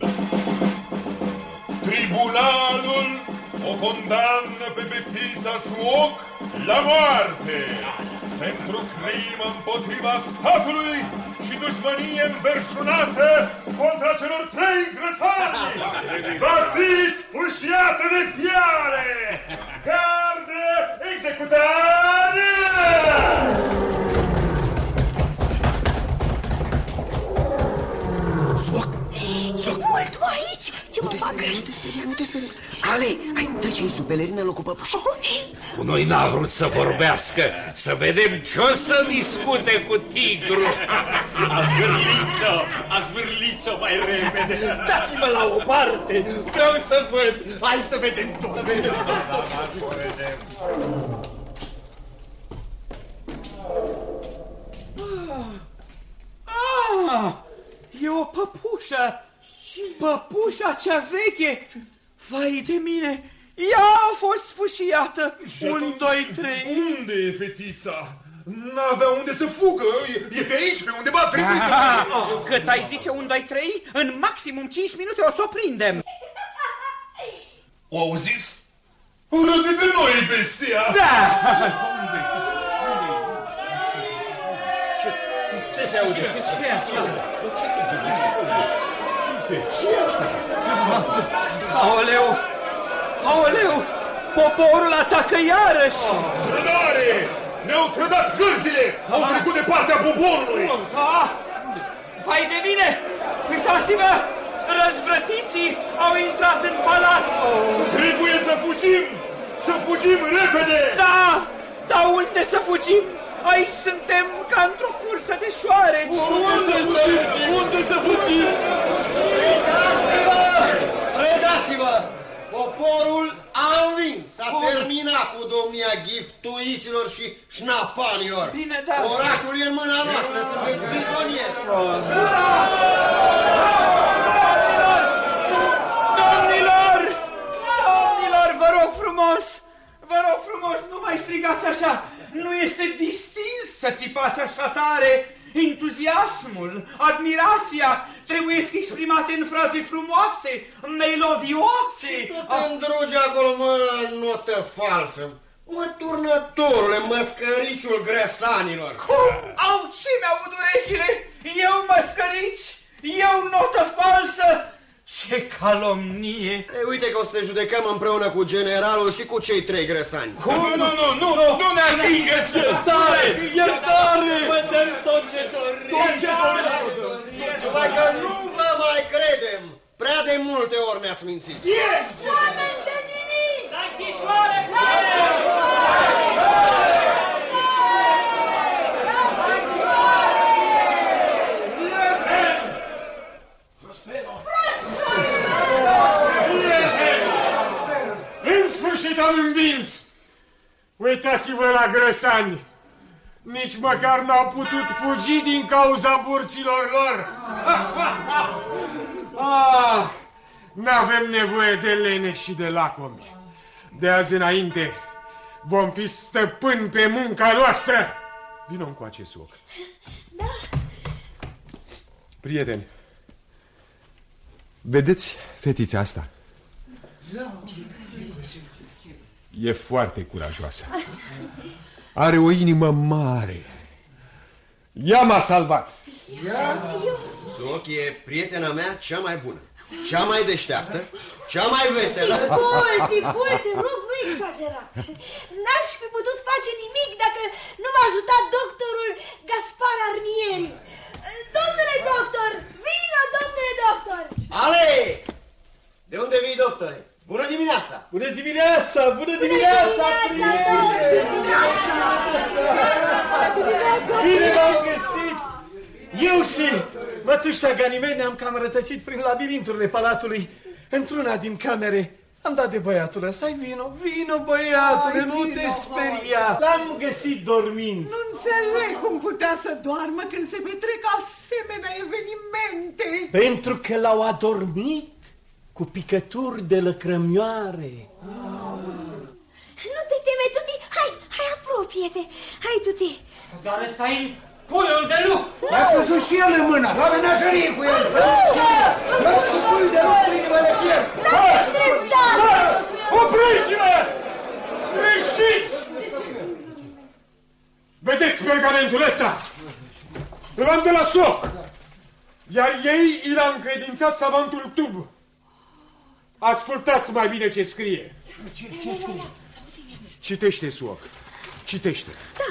Tribunalul o condamnă pe fetița Suoc la moarte pentru crimă împotriva statului și dușmănie înverșunată contra celor 3 grăsani. Va fi sfâșiată de fiare! Gardă, executare! Mult tu aici? Ce mă fac? Nu te speria. Ale, hai, dă-și-i sub pelerină în locul păpușii. Cu noi n-a vrut să vorbească. Să vedem ce o să discute cu tigru. A zvârlit-o mai repede. Dați-mă la o parte! Vreau să văd! Hai să vedem tot! Să vedem E o păpușă! Păpușa cea veche! Vai de mine! Ea a fost sfâșiată! 1, 2, 3... Unde e fetița? N-avea unde să fugă! E pe aici, pe undeva, trebuie să... Cât ai zice 1, 2, 3, în maximum 5 minute o să o prindem! O auziți? Urât de noi, bestia! Da! Ce se aude? Ce e asta? Ce e asta? Aoleu! Aoleu! Poporul atacă iarăși! Trădare! Ne-au trădat gârzile! Au trecut de partea poporului! Vai de mine! Uitați-vă! Răzvrătiții au intrat în palat! Trebuie să fugim! Să fugim repede! Da! Dar unde să fugim? Aici suntem ca într-o cursă de șoareci! Unde să fugim? Predați-vă! Poporul a învins! S-a terminat cu domnia ghiftuiților și șnapanilor! Bine, da! Orașul e în mâna noastră, sunteți prizonieri! Domnilor! Domnilor, vă rog frumos! Vă rog frumos, nu mai strigați așa! Nu este distins să țipați așa tare! Entuziasmul, admirația trebuie exprimate în fraze frumoase, melodioase. Și tu te îndrugi acolo, mă, notă falsă. Mă, turnătorule, măscăriciul grăsanilor. Cum? Au, ce mi-aud urechile? Eu măscărici? Eu notă falsă? Ce calomnie! Ei, uite că o să te judecăm împreună cu generalul și cu cei 3 grăsani. Cum? Nu ne atingeți! Iertare! Vă dăm tot ce dorim! Numai că nu vă mai credem! Prea de multe ori ne-ați mințit. Oameni de nimic! La închisoare! În sfârșit am învins! Uitați-vă la grăsani! Nici măcar n-au putut fugi din cauza burților lor! N-avem nevoie de lene și de lacomi. De azi înainte vom fi stăpâni pe munca noastră! Vino încoace, suoc. Da. Prieteni, vedeți fetița asta? E foarte curajoasă. Are o inimă mare. Ea m-a salvat. Suoc e prietena mea cea mai bună, cea mai deșteaptă, cea mai veselă. Ticul, te rog, nu exagera. N-aș fi putut face nimic dacă nu m-a ajutat doctorul Gaspar Arnieri. Domnule doctor, vină, domnule doctor! Ale! De unde vii, doctore? Bună dimineața! Bună dimineața! Bună dimineața! Bine v-am găsit! Eu și mătușa Ganimede ne-am cam rătăcit prin labirinturile palatului. Într-una din camere am dat de băiatul ăsta. Vino, băiatule, nu te speria. L-am găsit dormind. Nu înțeleg cum putea să doarmă când se petrec asemenea evenimente. Pentru că l-au adormit cu picături de lăcrămioare. Nu te teme, Tuti. Hai, apropie-te. Hai, Tuti. Dar ăsta e puiul de lup. L-a văzut și el în mână. La menagerie cu el. Lasă puiul de lup cu inimă de fier. N-aveți dreptate. Opriți-vă! Greșiți! Vedeți pergamentul ăsta? Îl am de la Suoc. Iar ei i l-au încredințat savantul Tub. Ascultați mai bine ce scrie. Ce scrie? Citește, Suoc. Citește. Da.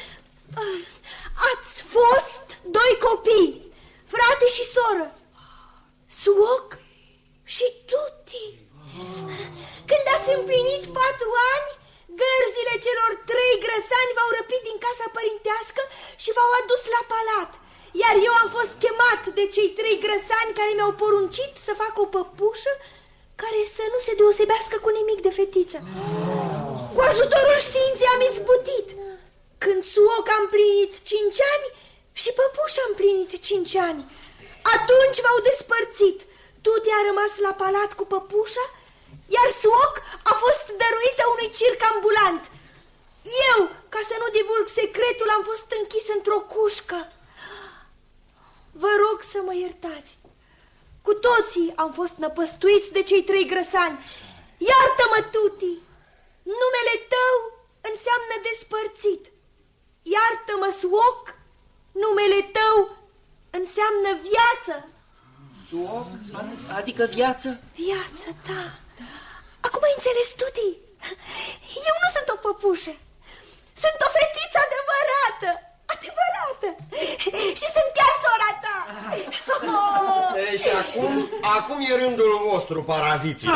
Ați fost 2 copii, frate și soră, Suoc și Tuti. Când ați împlinit 4 ani, gărzile celor 3 grăsani v-au răpit din casa părintească și v-au adus la palat. Iar eu am fost chemat de cei 3 grăsani care mi-au poruncit să fac o păpușă care să nu se deosebească cu nimic de fetiță. Cu ajutorul științei am izbutit. Când Suoc a împlinit 5 ani și păpușa a împlinit 5 ani. Atunci v-au despărțit. Tuti a rămas la palat cu păpușa, iar Suoc a fost dăruită unui circ ambulant. Eu, ca să nu divulg secretul, am fost închis într-o cușcă. Vă rog să mă iertați. Cu toții am fost năpăstuiți de cei 3 grăsani. Iartă-mă, Tuti! Numele tău înseamnă despărțit. Iartă-mă, Suoc! Numele tău înseamnă viață. Suoc? Adică viață? Viață, da. Acum ai înțeles, Tuti? Eu nu sunt o păpușă. Sunt o fetiță adevărată. Adevărată. Și sunt chiar sora ta. Și acum e rândul vostru, paraziții.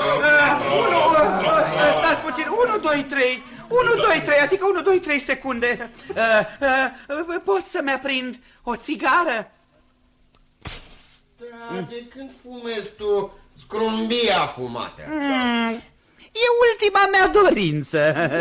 Stați puțin. 1, 2, 3. 1, 2, 3, adică 1, 2, 3 secunde. Pot să-mi aprind o țigară? Da, de când fumezi tu scrumbia fumată? E ultima mea dorință.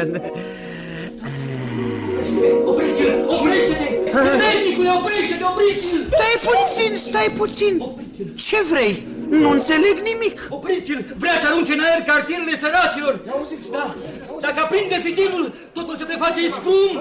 Oprește-te! Stai, oprește-te! Stai puțin! Ce vrei? Nu înțeleg nimic. Opriți-l! Vrea să arunce în aer cartierele săracilor! Auziți? Da. Dacă aprinde fitilul, totul se preface scrum.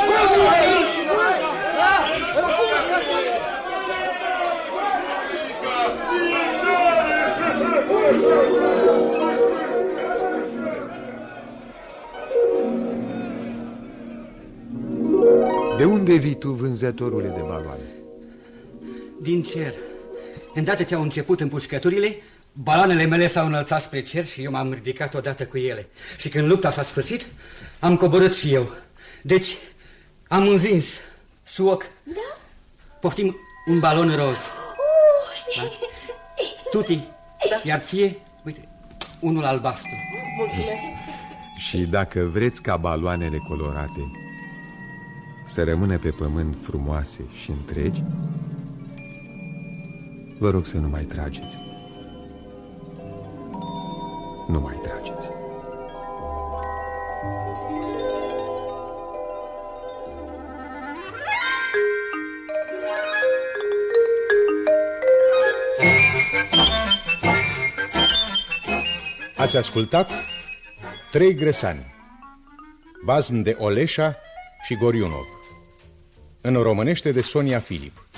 De unde vii tu, vânzătorule de baloane? Din cer. Îndată ce au început împușcăturile, baloanele mele s-au înălțat spre cer și eu m-am ridicat odată cu ele. Și când lupta s-a sfârșit, am coborât și eu. Deci, am învins. Suoc. Da? Poftim un balon roz. Da? Tuti. Da. Iar ție, uite, unul albastru. Mulțumesc. Și dacă vreți ca baloanele colorate să rămână pe pământ frumoase și întregi, vă rog să nu mai trageți. Nu mai trageți. Ați ascultat Trei grăsani, bazm de Oleșa și Goriunov, în românește de Sonia Filip.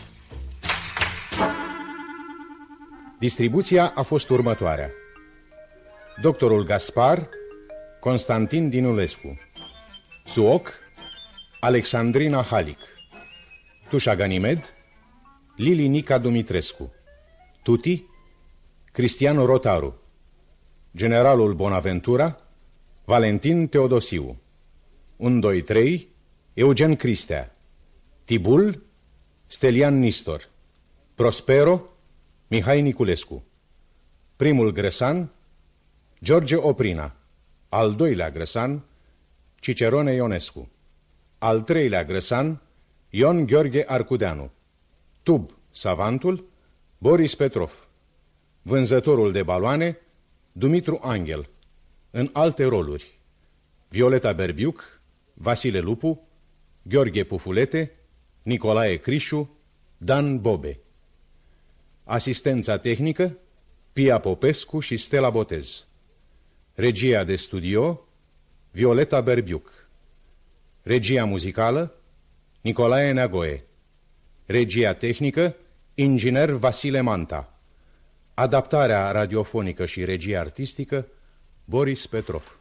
Distribuția a fost următoarea: Doctorul Gaspar, Constantin Dinulescu; Suoc, Alexandrina Halic; Tușa Ganimed, Lili Nica Dumitrescu; Tuti, Cristian Rotaru; Generalul Bonaventura, Valentin Teodosiu; 1, 2, 3, Eugen Cristea; Tibul, Stelian Nistor; Prospero, Mihai Niculescu; primul grăsan, George Oprina; al doilea grăsan, Cicerone Ionescu; al treilea grăsan, Ion Gheorghe Arcudeanu; tub, savantul, Boris Petrov; vânzătorul de baloane, Dumitru Angel; în alte roluri, Violeta Berbiuc, Vasile Lupu, Gheorghe Pufulete, Nicolae Crișu, Dan Bobe. Asistența tehnică, Pia Popescu și Stella Botez. Regia de studio, Violeta Berbiuc. Regia muzicală, Nicolae Neagoe. Regia tehnică, inginer Vasile Manta. Adaptarea radiofonică și regia artistică, Boris Petrov.